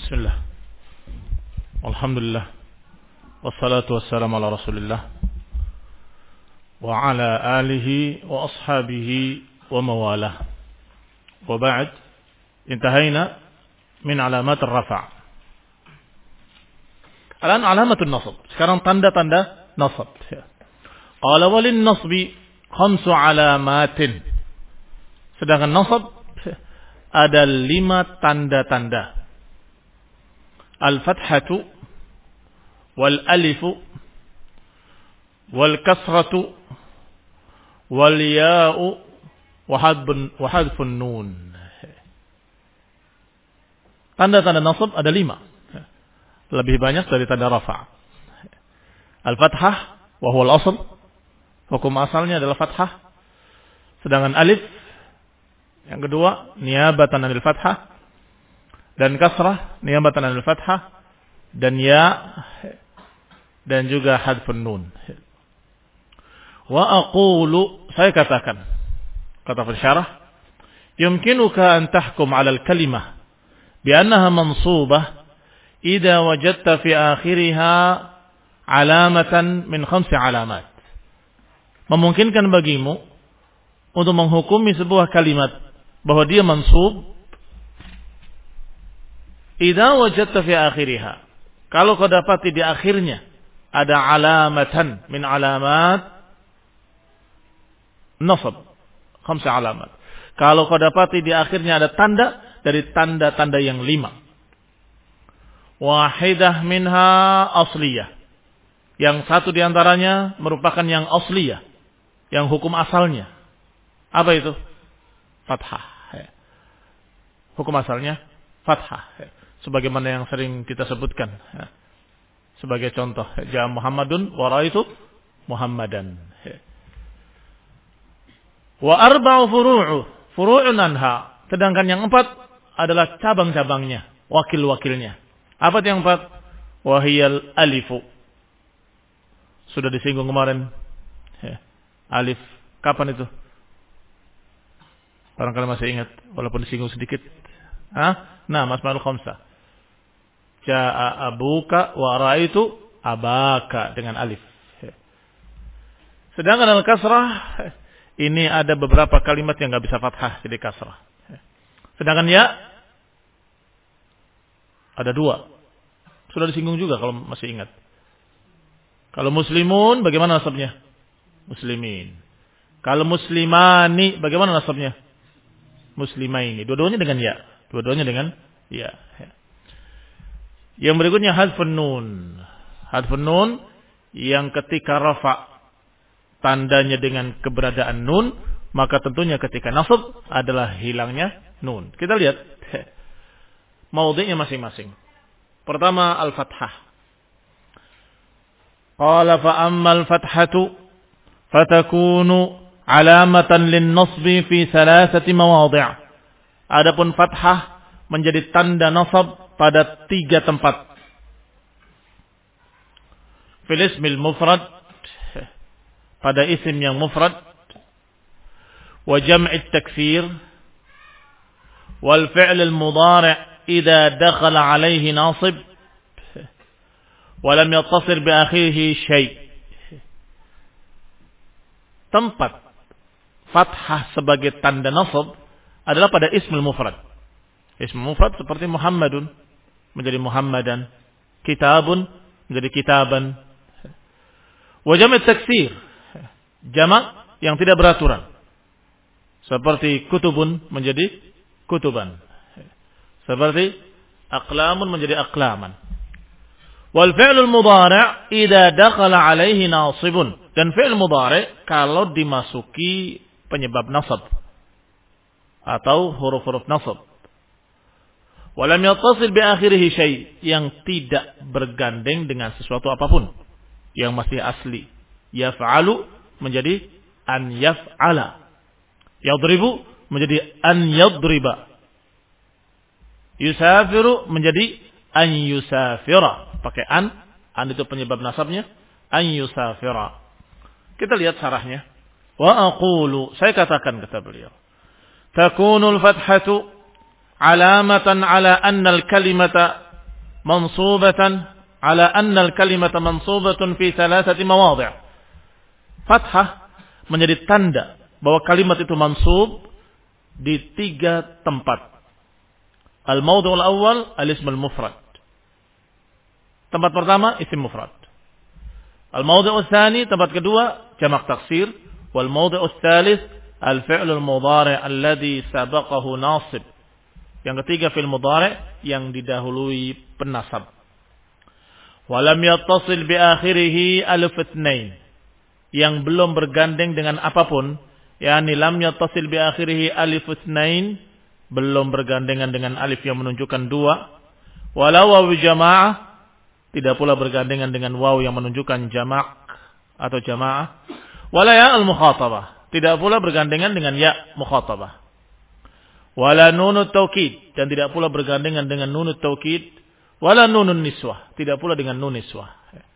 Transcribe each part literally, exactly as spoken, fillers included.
Bismillah. Alhamdulillah. Wassalatu wassalamu ala Rasulillah wa ala alihi wa ashabihi wa mawalah. Wa ba'd. Intahayna min alamat ar-rafa'. Alan alamatun nasab. Sekarang tanda-tanda nasab. Qala walin nasbi khamsu alamatin. Sedangkan nasab ada lima tanda-tanda. Al-fathatu wal alifu wal kasratu wal ya'u wa hadfun nun. Tanda-tanda nasab ada lima. Lebih banyak dari tanda rafa'. Al-fathah wa huwa al-asl. Hukum asalnya adalah fathah. Sedangkan alif yang kedua niyabatan anil fathah. Dan kasrah niyabatan anil fathah, dan ya, dan juga hadfun nun. Wa aqulu, saya katakan, kata pensyarah, yumkinuka an tahkum 'ala al-kalimah bi annaha mansubah idza wajadta fi akhiriha alamatan min khamsi alamat. Memungkinkan bagimu untuk menghukumi sebuah kalimat bahwa dia mansub idza wajadta fi akhiriha, kalau kau dapati di akhirnya ada alamatan min alamat nasab, khamsa alamat. Kalau kau dapati di akhirnya ada tanda dari tanda-tanda yang lima. Wahidah minha asliyah. Yang satu di antaranya merupakan yang asliyah, yang hukum asalnya. Apa itu? Fathah. Hukum asalnya fathah. Sebagaimana yang sering kita sebutkan. Sebagai contoh. Ja Muhammadun wa ra'aitu Muhammadan. Wa arba'u furu'u. Furu'un anha. Sedangkan yang empat adalah cabang-cabangnya. Wakil-wakilnya. Apa itu yang empat? Wahiyal alifu. Sudah disinggung kemarin. Alif. Kapan itu? Barangkali masih ingat. Walaupun disinggung sedikit. Hah? Nah, Asmaul Khamsah. Ja'a abuka wa ra'aitu abaka dengan alif. Sedangkan al-kasrah ini ada beberapa kalimat yang enggak bisa fathah jadi kasrah. Sedangkan ya ada dua. Sudah disinggung juga kalau masih ingat. Kalau muslimun bagaimana nasabnya? Muslimin. Kalau muslimani bagaimana nasabnya? Muslimaini. Dua-duanya dengan ya. Dua-duanya dengan ya. Yang berikutnya hadfun nun. Hadfun nun yang ketika rafa tandanya dengan keberadaan nun, maka tentunya ketika nasab adalah hilangnya nun. Kita lihat maudhi'nya masing-masing. Pertama al-fathah. Qala fa ammal fathatu fatakunu alamatan lin-nasbi fi thalathati mawadhi'. Adapun fathah menjadi tanda nasab pada tiga tempat. Fil ismil mufrad, pada isim yang mufrad, wa jam'i taksir, wal fi'l al mudhari' idza dakhala alayhi nasib wa lam yattasil bi akhirih syai'. Tempat fathah sebagai tanda nasab adalah pada ismul mufrad. Ismul mufrad seperti Muhammadun menjadi Muhammadan, kitabun menjadi kitaban. Wa jam' taksir, jamak yang tidak beraturan. Seperti kutubun menjadi kutuban. Seperti aqlamun menjadi aqlaman. Wal fi'lul mudhari' idza dakhala 'alaihi nasibun. Dan fi'il mudhari' kalau dimasuki penyebab nasab atau huruf-huruf nasab. Walam yattasil bi akhirih syai', yang tidak bergandeng dengan sesuatu apapun, yang masih asli. Yaf'alu menjadi an yaf'ala. Yadribu menjadi an yadriba. Yusafiru menjadi an yusafira. Pakai an, an itu penyebab nasabnya, an yusafira. Kita lihat syarahnya. Wa aqulu, saya katakan kata beliau, takunul fathatu alamatan ala anna al-kalimata mansubatan ala anna al-kalimata mansubatun fi thalathati mawadhi'. Fathah menjadi tanda bahwa kalimat itu mansub di tiga tempat. Al-mawdhu'ul awwal al-ism al-mufrad. Tempat pertama isim mufrad. Al-mawdhu'ul tsani, tempat kedua jamak taksir. Wal mawdhu'ul tsalits al-fi'lul mudhari' alladhi sabaqahu nasib. Yang ketiga fi'il mudhari' yang didahului penasab. Walam yattasil bi akhirih alif itsnain. Yang belum bergandeng dengan apapun, yakni lam yattasil bi akhirih alif itsnain, belum bergandengan dengan alif yang menunjukkan dua. Walau waw jamaah, tidak pula bergandengan dengan waw yang menunjukkan jamak atau jamaah. Wala ya al-mukhatabah, tidak pula bergandengan dengan ya mukhatabah. Wala nunut taukid, dan tidak pula bergandengan dengan nunut taukid. Wala nunun niswah, tidak pula dengan nun niswah.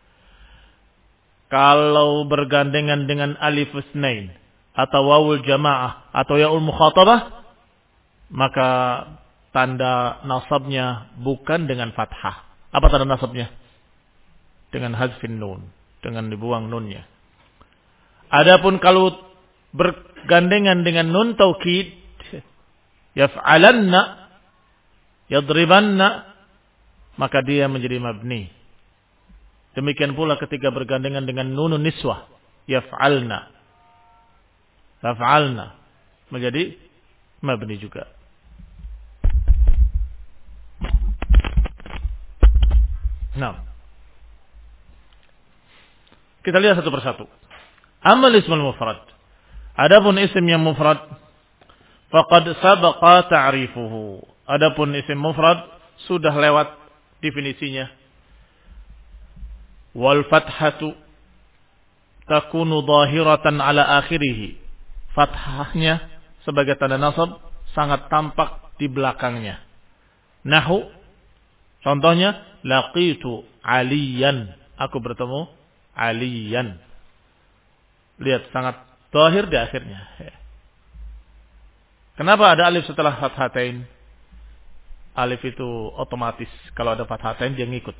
Kalau bergandengan dengan alif itsnain atau wawul jamaah atau yaul mukhatabah, maka tanda nasabnya bukan dengan fathah. Apa tanda nasabnya? Dengan hazfin nun, dengan dibuang nunnya. Adapun kalau bergandengan dengan nun taukid, yaf'alanna, yadribanna, maka dia menjadi mabni. Demikian pula ketika bergandengan dengan nunun niswah, yaf'alna, yaf'alna, menjadi mabni juga. Nah, kita lihat satu persatu. Amal ismul mufrad. Adapun isim yang mufrad, faqad sabaqa ta'rifuhu. Adapun isim mufrad sudah lewat definisinya. Wal fathatu takunu dhahiratan ala akhirih. Fathahnya sebagai tanda nasab sangat tampak di belakangnya. Nahu, contohnya, laqitu aliyan, aku bertemu aliyan. Lihat, sangat zahir di akhirnya. Kenapa ada alif setelah fathatain? Alif itu otomatis, kalau ada fathatain dia ngikut.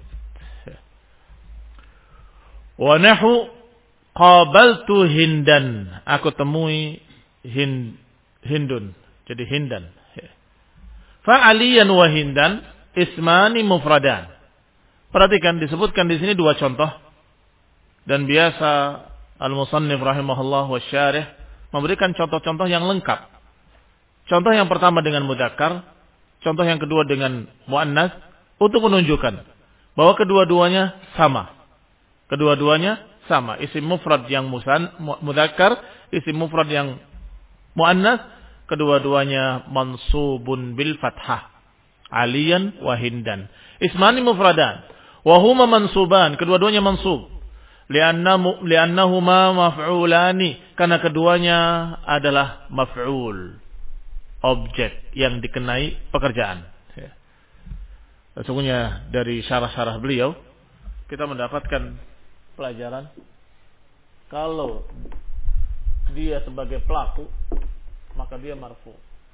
Wa nahu qabaltu hindan, aku temui hind, hindun, jadi hindan. Fa aliyan wa hindan ismani mufradan. Perhatikan, disebutkan di sini dua contoh, dan biasa al-musannif rahimahullah wa syarih memberikan contoh-contoh yang lengkap. Contoh yang pertama dengan mudzakkar, contoh yang kedua dengan muannas, untuk menunjukkan bahwa kedua-duanya sama. Kedua-duanya sama. Isim mufrad yang musan mudzakkar, isim mufrad yang muannas, kedua-duanya mansubun bil fathah. Aliyan wa hindan. Ismani mufradan wa huma mansuban, kedua-duanya mansub. Li'annahu li'annahuma maf'ulani, karena keduanya adalah maf'ul, objek yang dikenai pekerjaan. Sesungguhnya dari syarah-syarah beliau kita mendapatkan pelajaran kalau dia sebagai pelaku maka dia marfu.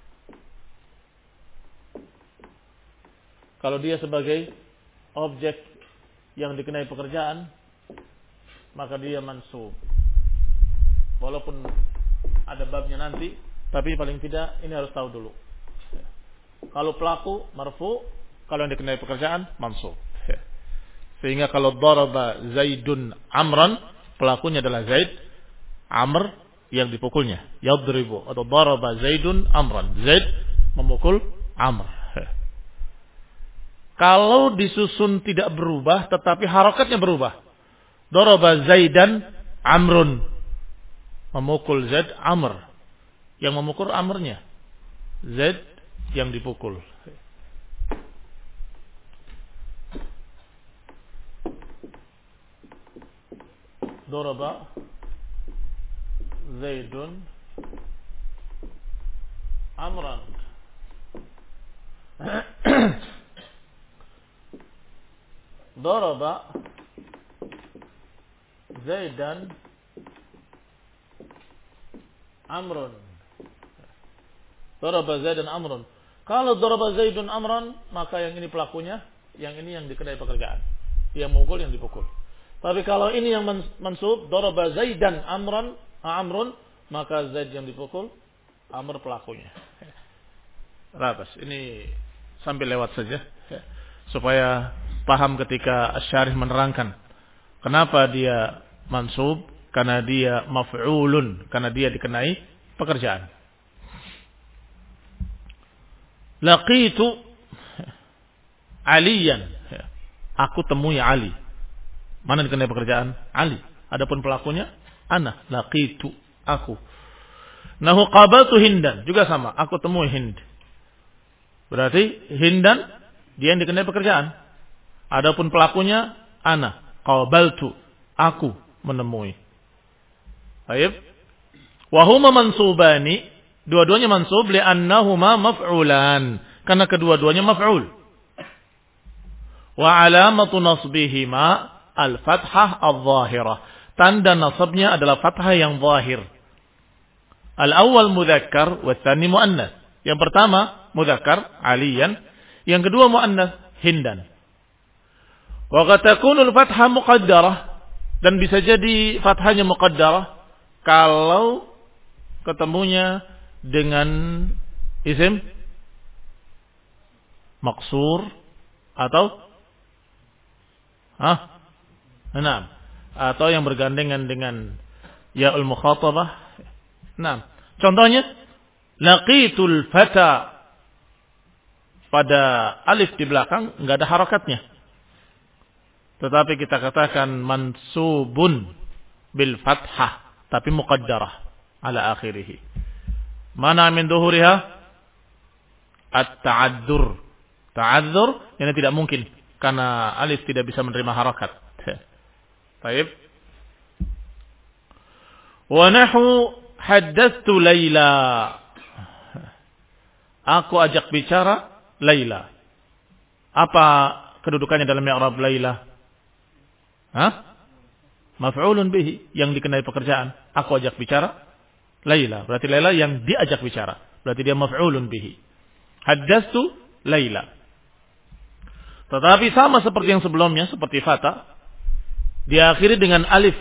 Kalau dia sebagai objek yang dikenai pekerjaan maka dia mansub. Walaupun ada babnya nanti, tapi paling tidak ini harus tahu dulu. Kalau pelaku marfu, kalau yang dikenai pekerjaan mansub. Sehingga kalau daraba Zaidun Amran, pelakunya adalah Zaid, Amr yang dipukulnya. Yadribu atau daraba Zaidun Amran, Zaid memukul Amr. Kalau disusun tidak berubah tetapi harakatnya berubah. Daraba Zaidan Amrun, memukul Zaid Amr, yang memukul Amrnya Zaid yang dipukul. Daraba Zaidun Amran. Daraba Zaidan Amrun. Daraba Zaidan Amrun. Kalau daraba Zaidun Amran, maka yang ini pelakunya yang ini yang dikenai pekerjaan. Yang mukul, yang dipukul. Tapi kalau ini yang mansub, daraba Zaidan amran, amrun, maka Zaid yang dipukul, Amr pelakunya. Rapas, ini sambil lewat saja supaya paham ketika Asy-Syarih menerangkan kenapa dia mansub, karena dia maf'ulun, karena dia dikenai pekerjaan. Laqitu Aliyan, aku temui Ali. Mana dikenai pekerjaan? Ali. Adapun pelakunya ana, laqitu, aku. Nahu qabaltu Hindan, juga sama, aku temui Hind. Berarti Hindan dia yang dikenai pekerjaan. Adapun pelakunya ana, qabaltu, aku menemui. Baik. Wa huma mansubani, dua-duanya mansub li'annahuma maf'ulan, karena kedua-duanya maf'ul. Wa alamatu nasbihima al-fathah al-zahirah. Tanda nasabnya adalah fathah yang zahir. Al-awwal mudzakkar wa tsani muannas. Yang pertama mudzakkar Aliyan, yang kedua muannas Hindan. Wa qad takunu al-fathah muqaddarah, dan bisa jadi fathahnya muqaddarah kalau ketemunya dengan isim maqsur atau ah, enam, atau yang bergandengan dengan ya'ul mukhatabah. Nah, contohnya laqitul fata, pada alif di belakang enggak ada harakatnya, tetapi kita katakan mansubun bil fathah tapi muqaddarah ala akhirih. Mana min dhuhuriha at-ta'adzur. Ta'adzur ini tidak mungkin karena alif tidak bisa menerima harakat. Baik. Wa nahu haddatsu Laila. Aku ajak bicara Laila. Apa kedudukannya dalam i'rab Laila? Hah? Maf'ulun bihi, yang dikenai pekerjaan. Aku ajak bicara Laila. Berarti Laila yang diajak bicara. Berarti dia maf'ulun bihi. Haddatsu Laila. Tetapi sama seperti yang sebelumnya, seperti fata, diakhiri dengan alif.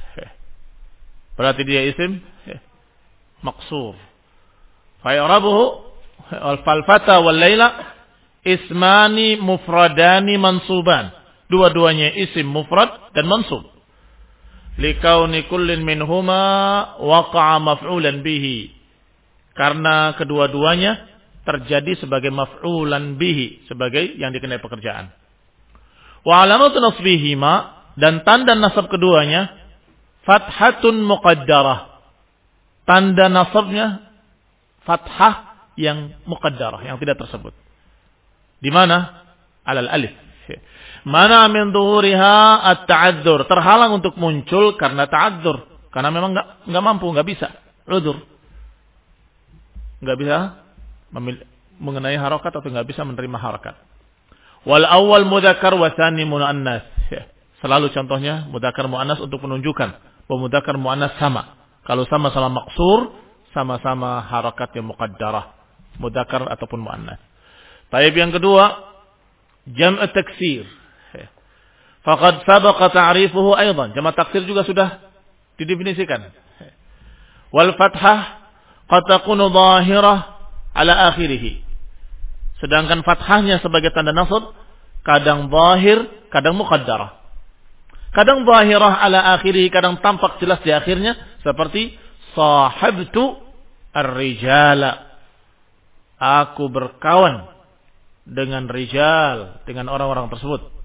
Berarti dia isim maqsur. Fa i'rabuhu al-fata wal laila ismani mufradani mansuban. Dua-duanya isim mufrad dan mansub. Likauni kullin minhuma waqa'a maf'ulan bihi. Karena kedua-duanya terjadi sebagai maf'ulan bihi, sebagai yang dikenai pekerjaan. Wa alamatu nasbihima, dan tanda nasab keduanya fathatun muqaddarah. Tanda nasabnya fathah yang muqaddarah, yang tidak tersebut. Di mana? Alal alif. Mana min dhuhuriha at-ta'adzur, terhalang untuk muncul karena ta'adzur, karena memang enggak enggak mampu, enggak bisa. Udzur. Enggak bisa mengenai harakat atau enggak bisa menerima harakat. Wal awwal mudzakkar wa tsani muannas. Selalu contohnya mudzakkar muannas untuk menunjukkan bahwa mudzakkar muannas sama. Kalau sama-sama maqsur, sama-sama harakat yang muqaddarah, mudzakkar ataupun muannas. Taib yang kedua, jam' taksir. Faqad sabaqa ta'rifuhu aidan. Jama' taksir juga sudah didefinisikan. Wal fathah qad takunu dhahirah ala akhirih. Sedangkan fathahnya sebagai tanda nasab kadang zahir, kadang muqaddarah. Kadang zahirah ala akhirih, kadang tampak jelas di akhirnya, seperti sahabtu ar-rijala. Aku berkawan dengan rijal, dengan orang-orang tersebut.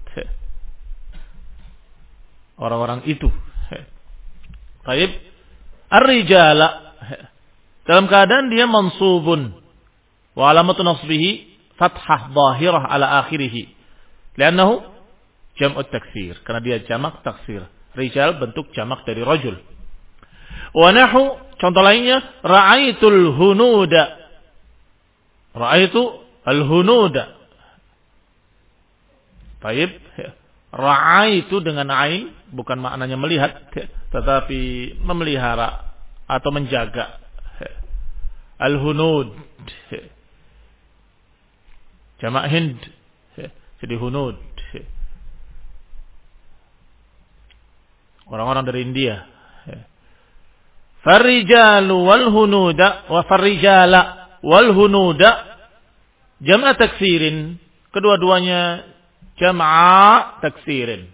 Orang-orang itu. Baik. Ar-rijala, dalam keadaan dia mansubun. Wa alamatu nasbihi fathah zahirah ala akhirih. Li'annahu jam'ut taksir, karena dia jamak taksir. Rijal bentuk jamak dari rajul. Wa nahu, contoh lainnya, ra'aitul hunuda. Ra'aitu al-hunuda. Baik. Ra'aitu dengan ain, bukan maknanya melihat, tetapi memelihara atau menjaga. Al-hunud, jamak Hind. Jadi hunud. Orang-orang dari India. Farrijalu wal hunuda wa farrijala wal hunuda jam'a taksirin. Kedua-duanya jam'a taksirin.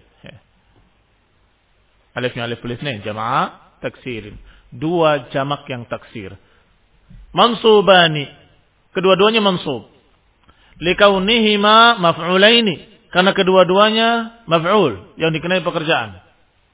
Alifnya alif tulisnya jam'a taksirin. Dua jamak yang taksir. Mansubani. Kedua-duanya mansub. Likaunihima maf'ulaini. Karena kedua-duanya maf'ul. Yang dikenai pekerjaan.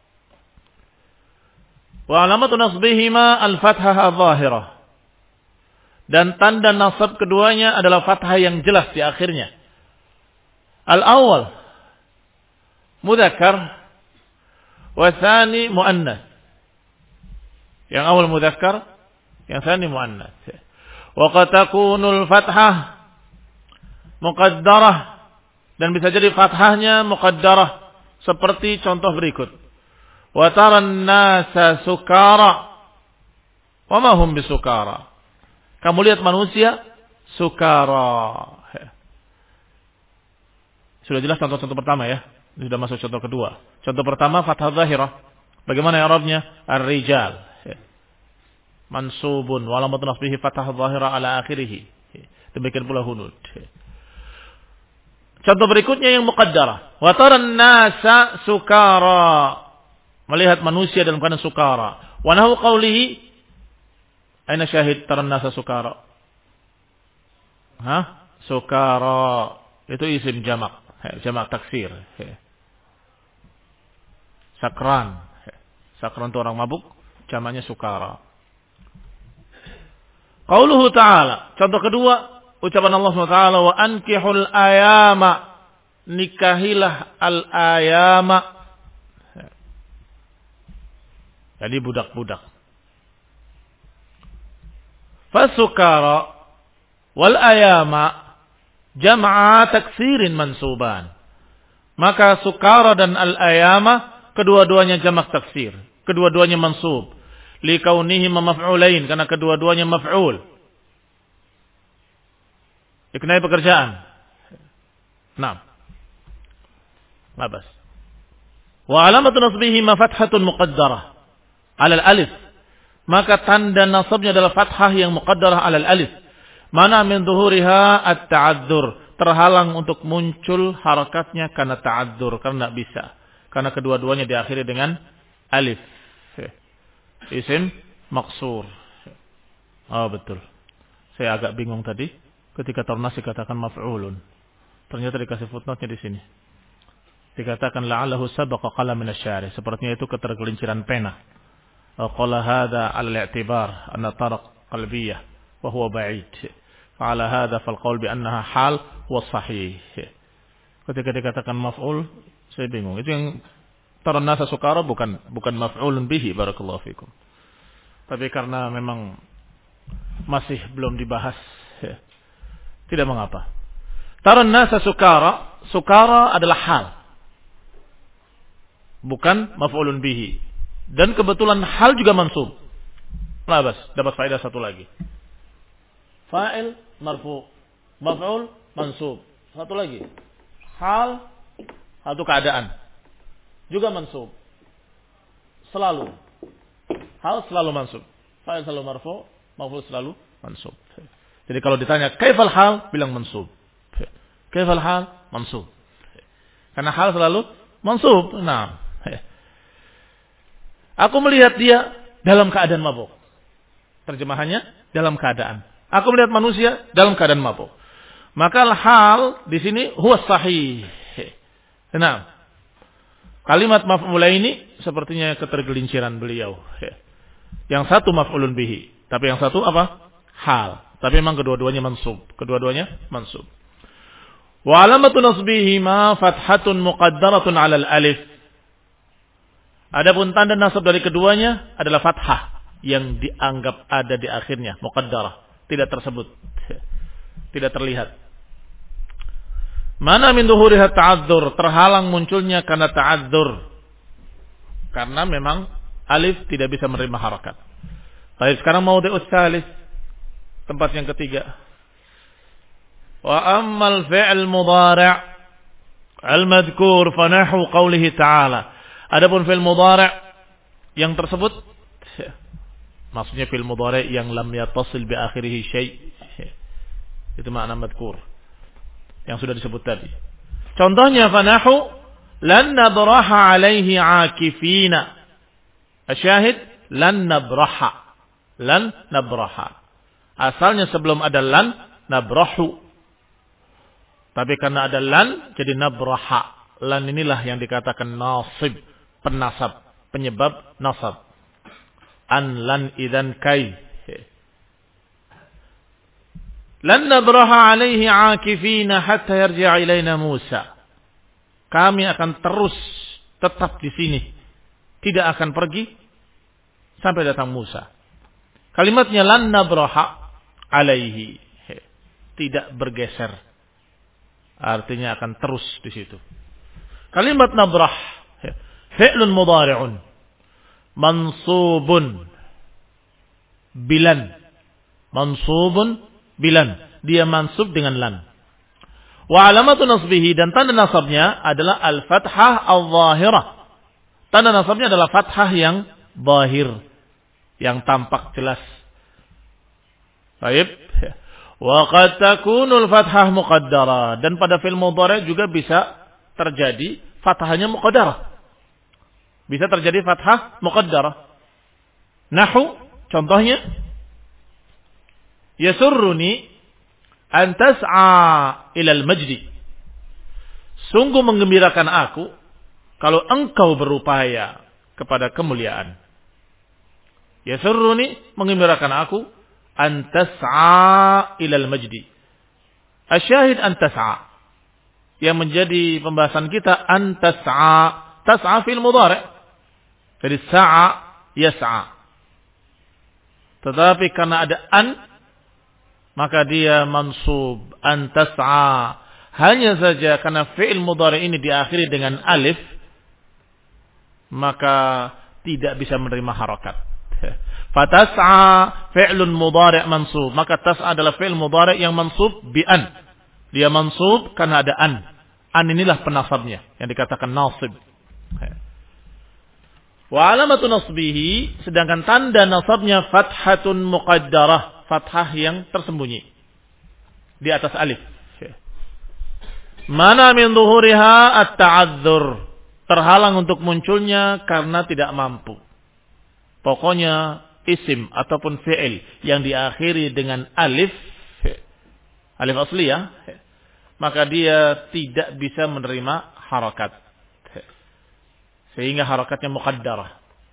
Wa alamatu nasbihima al-fathah al-zahirah. Dan tanda nasab keduanya adalah fathah yang jelas di akhirnya. Al-awwal mudzakkar wa tsani muannas. Yang awal mudzakkar, yang tsani muannas. Wa qad takunu al-fathah muqaddarah, dan bisa jadi fathahnya muqaddarah seperti contoh berikut. Wa taran nasa sukara wa ma hum bisukara. Kamu lihat manusia sukara. Sudah jelas contoh-contoh pertama ya. Ini sudah masuk contoh kedua. Contoh pertama fathah zahirah. Bagaimana i'rabnya? Ar-rijal. Mansubun wa alamatu nasbihi fathah zahirah ala akhirih. Demikian pula hunud. Contoh berikutnya yang muqaddarah. Wa taran nasa sukara. Melihat manusia dalam keadaan sukara. Wa nahu qawlihi. Aina syahid taran nasa sukara? Hah? Sukara. Itu isim jamak. Jamak taksir. Sakran. Sakran itu orang mabuk. Jamaknya sukara. Qauluhu ta'ala. Contoh kedua. Ucapan Allah subhanahu wa taala. Wa ankihul ayama. Nikahilah al-ayama. Jadi budak-budak. Fasukara wal ayama jam'a taksirin mansuban. Maka sukara dan al ayama kedua-duanya jamak taksir, kedua-duanya mansub. Likaunihi maf'ulain, karena kedua-duanya maf'ul. Dikenai pekerjaan. Naam. Labas. Wa alamatu nasbihi ma fathatun muqaddarah alal alif. Maka tanda nasabnya adalah fathah yang muqaddarah alal alif. Mana min zuhuriha at-ta'adzur. Terhalang untuk muncul harakatnya karena ta'adzur. Karena tidak bisa. Karena kedua-duanya diakhiri dengan alif. Isim maksur. Oh betul. Saya agak bingung tadi. Ketika Tarnas dikatakan maf'ulun. Ternyata dikasih footnote-nya di sini. Dikatakan la'allahu sabaqa qalam min asy-syari. Sepertinya itu ketergelinciran pena. Qala hadha 'ala al-i'tibar anna taraq qalbiyah wa huwa ba'id. Fa'ala hadha fal qaul bi annaha hal wa sahih. Ketika dikatakan maf'ul, saya bingung. Itu yang taran nasa sukara bukan bukan maf'ulun bihi, barakallahu fikum. Tapi karena memang masih belum dibahas, tidak mengapa. Taran nasa sukara, sukara adalah hal. Bukan maf'ulun bihi. Dan kebetulan hal juga mansub. Nah, bas, dapat faedah satu lagi. Fa'il marfu, maf'ul mansub. Satu lagi. Hal, satu keadaan. Juga mansub. Selalu. Hal selalu mansub. Fa'il selalu marfu, maf'ul selalu mansub. Jadi kalau ditanya kaifal hal, bilang mansub. Kaifal hal, mansub. Karena hal selalu mansub. Nah, aku melihat dia dalam keadaan mabuk. Terjemahannya dalam keadaan. Aku melihat manusia dalam keadaan mabuk. Maka hal di sini huwa sahih. Nah, kalimat maf'ulaini sepertinya ketergelinciran beliau. Yang satu maf'ulun bihi, tapi yang satu apa? Hal. Tapi memang kedua-duanya mansub. Kedua-duanya mansub. Wa alamatu nasbihima fathatun muqaddaratun 'alal alif. Adapun tanda nasab dari keduanya adalah fathah yang dianggap ada di akhirnya, muqaddarah, tidak tersebut, tidak terlihat. Mana min dhuhuriha ta'adzur, terhalang munculnya karena ta'adzur. Karena memang alif tidak bisa menerima harakat. Baik, sekarang maudhi'us tsalis, tempat yang ketiga. Wa ammal fi'l mudhari', al-madhkur fanahu qawlihi ta'ala. Adapun fi'il mudhari' yang tersebut, maksudnya fi'il mudhari' yang lam yattasil bi akhirih syai', itu makna madhkur yang sudah disebut tadi. Contohnya fanahu lan nabraha alaihi akifina. Asyahid lan nabraha. Lan nabraha. Asalnya sebelum ada lan nabrahu. Tapi karena ada lan jadi nabraha. Lan inilah yang dikatakan nasib, penasab, penyebab nasab. An lan idan kai. Lan nabraha alaihi akifina hatta yarji'a ilaina Musa. Kami akan terus tetap di sini. Tidak akan pergi sampai datang Musa. Kalimatnya lan nabraha alaihi. Tidak bergeser. Artinya akan terus di situ. Kalimat nabrah. Fi'lun mudhari'un. Mansubun. Bilan. Mansubun. Bilan, dia mansub dengan lan. Wa alamatu nasbihi, dan tanda nasabnya adalah al-fathah al-zahirah. Tanda nasabnya adalah fathah yang zahir, yang tampak jelas. Baik. Wa qad takunu al-fathah muqaddara, dan pada fi'il mudhari' juga bisa terjadi fathahnya muqaddarah. Bisa terjadi fathah muqaddarah. Nahu, contohnya yasurruni an tas'a ilal majdi. Sungguh menggembirakan aku kalau engkau berupaya kepada kemuliaan. Yasurruni, menggembirakan aku, an tas'a ilal majdi. Asyahid an tas'a. Yang menjadi pembahasan kita an tas'a. Tas'a fil mudhari'. Jadi sa'a yas'a. Tetapi karena ada an, maka dia mansub an tas'a. Hanya saja karena fi'il mudhari ini diakhiri dengan alif, maka tidak bisa menerima harakat. Fatas'a fi'lun mudhari' mansub. Maka tas'a adalah fi'il mudhari yang mansub bi an. Dia mansub karena ada an. An inilah penasabnya yang dikatakan nasib. Wa alamatu nasbihi, sedangkan tanda nasabnya fathatun muqaddarah. Fathah yang tersembunyi di atas alif. Mana min zuhuriha at-ta'adzur, terhalang untuk munculnya karena tidak mampu. Pokoknya isim ataupun fi'il yang diakhiri dengan alif, alif asliyah, maka dia tidak bisa menerima harakat. Sehingga harakatnya muqaddarah.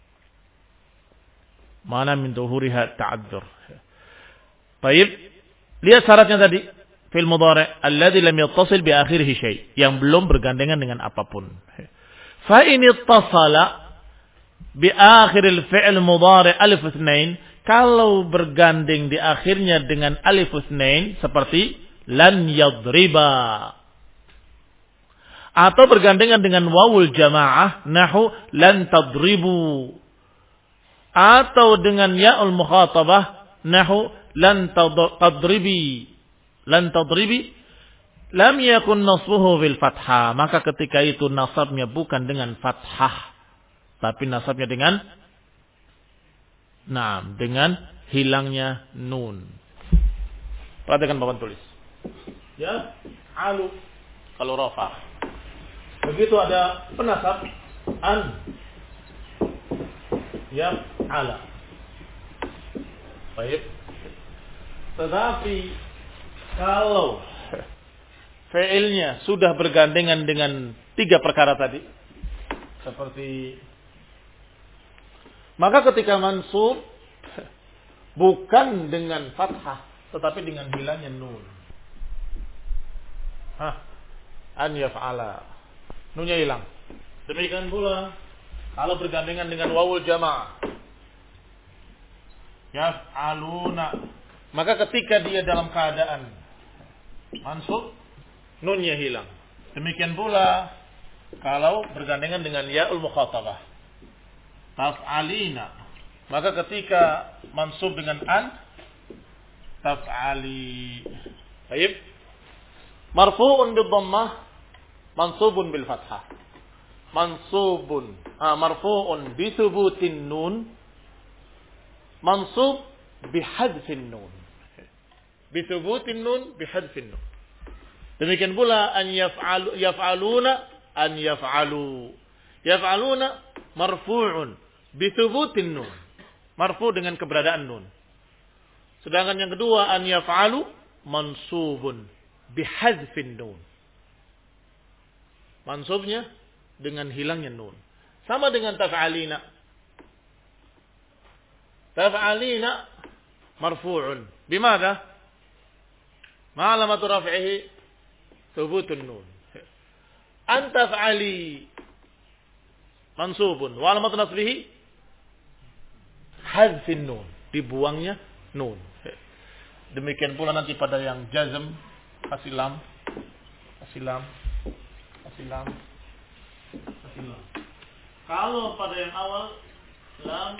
Mana min zuhuriha at-ta'adzur. Baik, lihat syaratnya tadi. Fil mudhari' alladhi lam yattasil bi akhirih syai', yang belum bergandengan dengan apapun. Fa in ittasala bi akhiril fi'l mudhari' alif itsnain, kalau bergandeng di akhirnya dengan alif itsnain seperti lan yadriba, atau bergandengan dengan wawul jamaah nahu lan tadribu, atau dengan ya'ul mukhatabah nahu lan tadribi, lan tadribi, lam yakun nasbuhu bil fathah, maka ketika itu nasabnya bukan dengan fathah, tapi nasabnya dengan nah, dengan hilangnya nun. Perhatikan papan tulis. Ya, alu kalau rafa. Begitu ada penasab an, ya ala. Baik. Tetapi kalau fi'ilnya sudah bergandengan dengan tiga perkara tadi, seperti, maka ketika mansub bukan dengan fathah tetapi dengan hilangnya nun. Hah, an yaf'ala, nunnya hilang. Demikian pula kalau bergandengan dengan wawul jamaah, yaf'aluna, maka ketika dia dalam keadaan mansub, nunnya hilang. Demikian pula kalau bergandengan dengan ya'ul mukhatabah, taf'alina, maka ketika mansub dengan an, taf'ali. Baik. Marfu'un bidhammah, mansubun bil fathah. Mansubun, ah, marfu'un bi thubutin nun, mansub bi hadfin nun. Bi thubutin nun, bi hadfin nun. Demikian pula an yaf'alu yaf'aluna an yaf'alu. Yaf'aluna marfu'un bi thubutin nun. Marfu dengan keberadaan nun. Sedangkan yang kedua an yaf'alu mansubun bi hadfin nun. Mansubnya dengan hilangnya nun. Sama dengan taf'alina. Taf'alina marfu'un. Bimada? Ma'alamatu raf'ihi thubutun nun. An taf'ali mansubun. Wa alamatu nasbihi hadfin nun. Dibuangnya nun. Demikian pula nanti pada yang jazm kasih lam. Kasih lam. Kasih lam. Kalau pada yang awal lam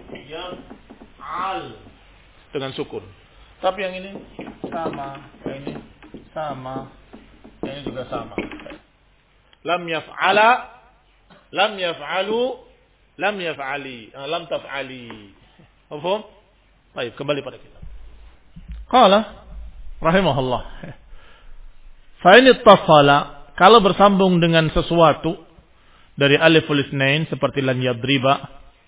yaf'al dengan sukun. Tapi yang ini sama, yang ini sama, yang ini juga sama. Lam yaf'ala, lam yaf'alu, lam yaf'ali, lam taf'ali. Paham? Baik, kembali pada kita. Qala rahimahullah. Fa in ittasala, kalau bersambung dengan sesuatu dari aliful itsnain seperti lan yadriba,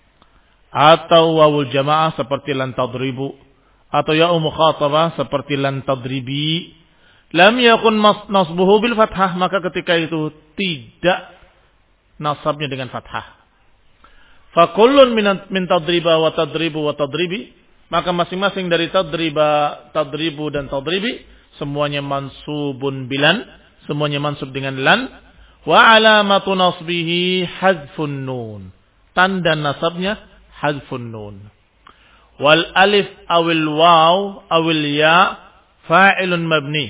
atau wawul jamaah seperti lan tadribu, atau ya'u mukhatabah seperti lan tadribi, lam yakun nasbuhu bil fathah, maka ketika itu tidak nasabnya dengan fathah. Fa kullun min tadriba wa tadribu wa tadribi, maka masing-masing dari tadriba, tadribu dan tadribi semuanya mansubun bilan, semuanya mansub dengan lan. Wa alamatu nasbihi hadfun nun. Tanda nasabnya hadfun nun. Wal alif awil waw awil ya fa'ilun mabni.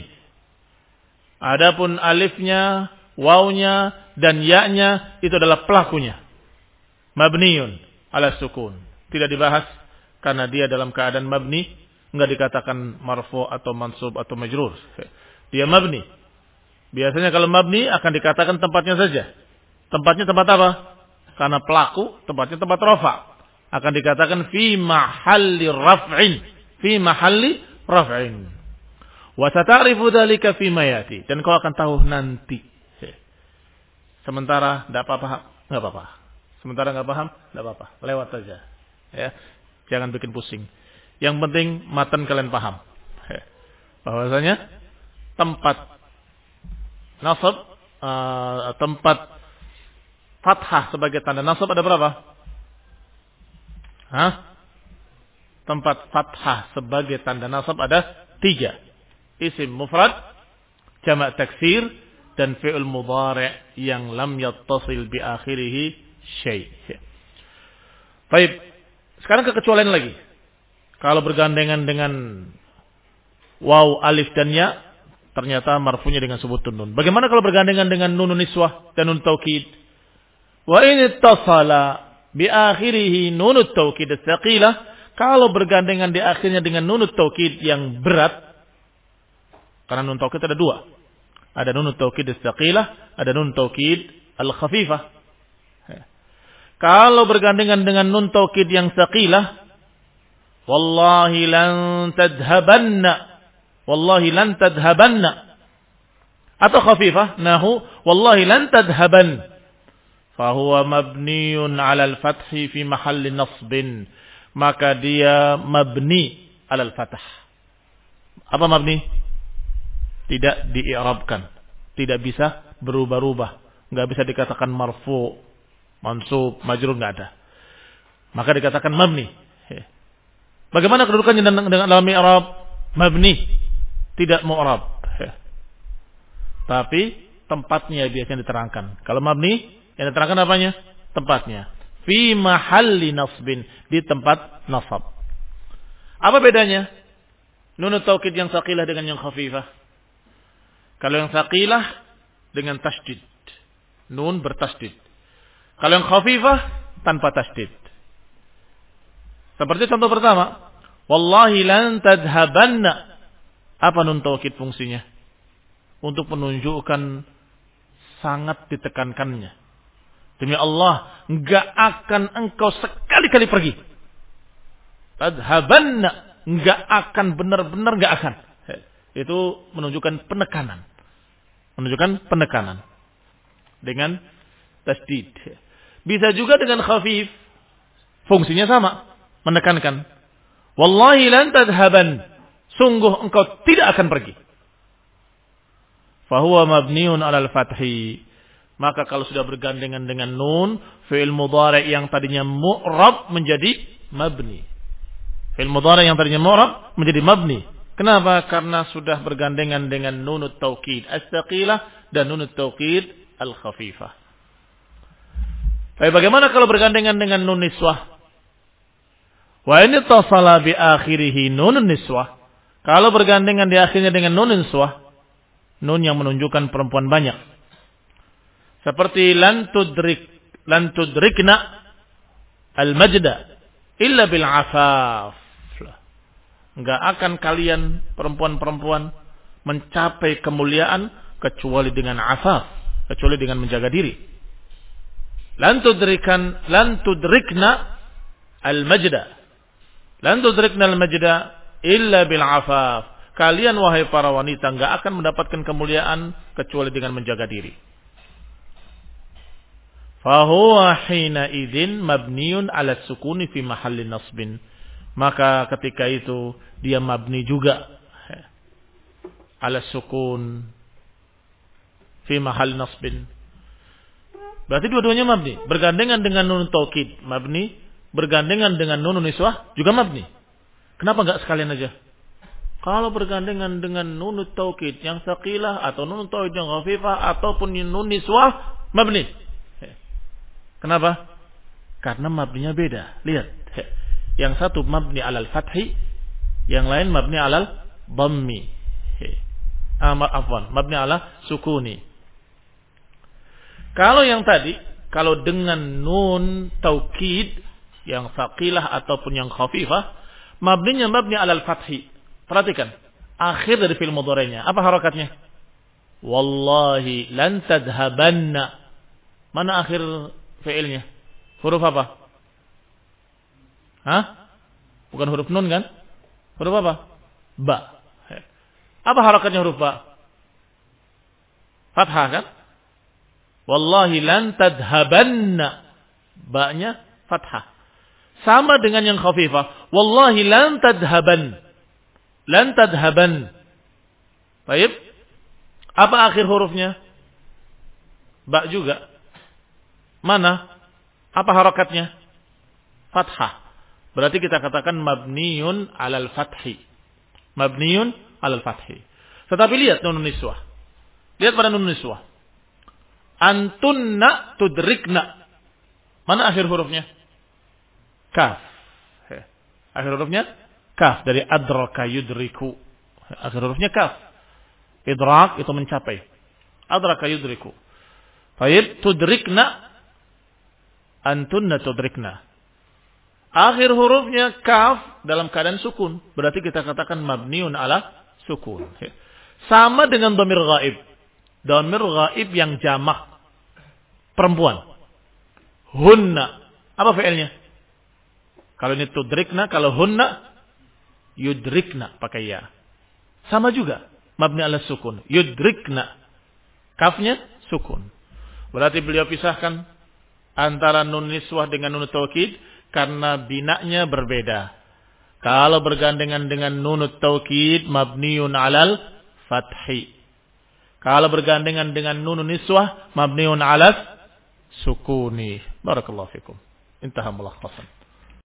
Adapun alifnya, wawnya dan ya-nya itu adalah pelakunya. Mabniun ala sukun. Tidak dibahas karena dia dalam keadaan mabni, enggak dikatakan marfu atau mansub atau majrur. Dia mabni. Biasanya kalau mabni akan dikatakan tempatnya saja. Tempatnya tempat apa? Karena pelaku, tempatnya tempat rafa. Akan dikatakan fi mahalli raf'in. Fi mahalli raf'in. Wa sata'rifu dzalika fi ma yati. Dan kau akan tahu nanti. Sementara tidak apa-apa, enggak apa-apa. Sementara enggak paham, enggak apa-apa. Lewat saja. Ya. Jangan bikin pusing. Yang penting matan kalian paham. Bahwasanya tempat nasab, uh, tempat fathah sebagai tanda nasab ada berapa? Hah? Tempat fathah sebagai tanda nasab ada tiga. Isim mufrad, jamak taksir, dan fi'il mudhari' yang lam yattasil bi akhirih syai'. Baik. Sekarang kekecualian lagi. Kalau bergandengan dengan waw, alif dan ya, ternyata marfunya dengan sebutun nun. Bagaimana kalau bergandengan dengan nunun niswah dan nun taukid? Wa in ittasala bi akhirih nunut taukid tsaqilah, kalau bergandengan di akhirnya dengan nunut taukid yang berat, karena nun taukid ada dua. Ada nunut taukid tsaqilah, ada nun taukid al-khafifah. Kalau bergandengan dengan nun taukid yang tsaqilah, wallahi lan tadhhabanna, wallahi lan tadhabanna, atau khafifah nahu wallahi lan tadhaban, fahuwa mabniun ala al-fathi fi mahalli nasbin, maka dia mabni ala al-fathah. Apa mabni? Tidak di'irabkan, tidak bisa berubah-ubah, enggak bisa dikatakan marfu, mansub, majrur, enggak ada. Maka dikatakan mabni. Bagaimana kedudukannya dengan dalam i'rab? Mabni. Tidak mu'rab. Tapi tempatnya biasanya diterangkan. Kalau mabni, yang diterangkan apanya? Tempatnya. Fi mahalli nasbin. Di tempat nasab. Apa bedanya? Nunut taukid yang saqilah dengan yang khafifah. Kalau yang saqilah dengan tasydid. Nun bertasydid. Kalau yang khafifah tanpa tasydid. Seperti contoh pertama. Wallahi lan tadhabanna. Apa nun taukid fungsinya? Untuk menunjukkan sangat ditekankannya. Demi Allah, enggak akan engkau sekali-kali pergi. Tadhabanna, enggak akan, benar-benar enggak akan. Itu menunjukkan penekanan. Menunjukkan penekanan. Dengan tasdid. Bisa juga dengan khafif. Fungsinya sama. Menekankan. Wallahi lan tadhaban. Sungguh engkau tidak akan pergi. Fahuwa mabniun alal fathi. Maka kalau sudah bergandengan dengan nun, fi'il mudhari' yang tadinya mu'rab menjadi mabni. Fi'il mudhari' yang tadinya mu'rab menjadi mabni. Kenapa? Karena sudah bergandengan dengan nunut taukid as-saqilah dan nunut taukid al-khafifah. Tapi bagaimana kalau bergandengan dengan nun niswah? Wa in ittasala bi akhirih nun niswah. Kalau bergandengan di akhirnya dengan nun niswah, nun yang menunjukkan perempuan banyak. Seperti lan tudrik lan tudrikna al-majda illa bil afaf. Enggak akan kalian perempuan-perempuan mencapai kemuliaan kecuali dengan afaf, kecuali dengan menjaga diri. Lan tudrikan lan tudrikna al-majda. Lan tudrikna al-majda illa bil afaf. Kalian wahai para wanita enggak akan mendapatkan kemuliaan kecuali dengan menjaga diri. Fahuwa hina idzin mabniun ala sukuni fi mahalli nasbin. Maka ketika itu dia mabni juga ala sukun fi mahalli nasbin. Berarti dua-duanya mabni, bergandengan dengan nun taukid mabni, bergandengan dengan nun niswah juga mabni. Kenapa enggak sekalian aja? Kalau bergandengan dengan nun taukid yang saqilah atau nun taukid yang khafifah ataupun nun niswah mabni. Kenapa? Karena mabninya beda. Lihat. Yang satu mabni alal fathi, yang lain mabni alal dhammi. Ah, afwan, mabni ala sukuni. Kalau yang tadi, kalau dengan nun taukid yang saqilah ataupun yang khafifah, mabninya mabni alal fathi. Perhatikan, akhir dari fi'il mudhari'nya. Apa harakatnya? Wallahi lan tadhabanna. Mana akhir fi'ilnya? Huruf apa? Hah? Bukan huruf nun kan? Huruf apa? Ba. Apa harakatnya huruf ba? Fathah kan? Wallahi lan tadhabanna. Ba-nya fathah. Sama dengan yang khafifah. Wallahi lan tadhaban. Lan tadhaban. Baik. Apa akhir hurufnya? Ba juga. Mana? Apa harakatnya? Fathah. Berarti kita katakan mabniun alal fathi. Mabniun alal fathi. Tetapi lihat nun niswah. Lihat pada nun niswah. Antunna tudrikna. Mana akhir hurufnya? Kaf. Akhir hurufnya kaf dari adraka yudriku. Akhir hurufnya kaf. Idrak itu mencapai. Adraka yudriku. Baik, tudrikna. Antunna tudrikna. Akhir hurufnya kaf dalam keadaan sukun. Berarti kita katakan mabniun ala sukun. Sama dengan dhamir ghaib. Dhamir ghaib yang jamak. Perempuan. Hunna. Apa fi'ilnya? Kalau ini tudrikna, kalau hunna, yudrikna. Pakai ya. Sama juga. Mabni ala sukun. Yudrikna. Kafnya sukun. Berarti beliau pisahkan antara nun niswah dengan nun taukid karena binanya berbeda. Kalau bergandengan dengan nun taukid mabniun alal fathi. Kalau bergandengan dengan nun niswah mabniun alas sukuni. Barakallahu fikum. Intaha mulakhasan.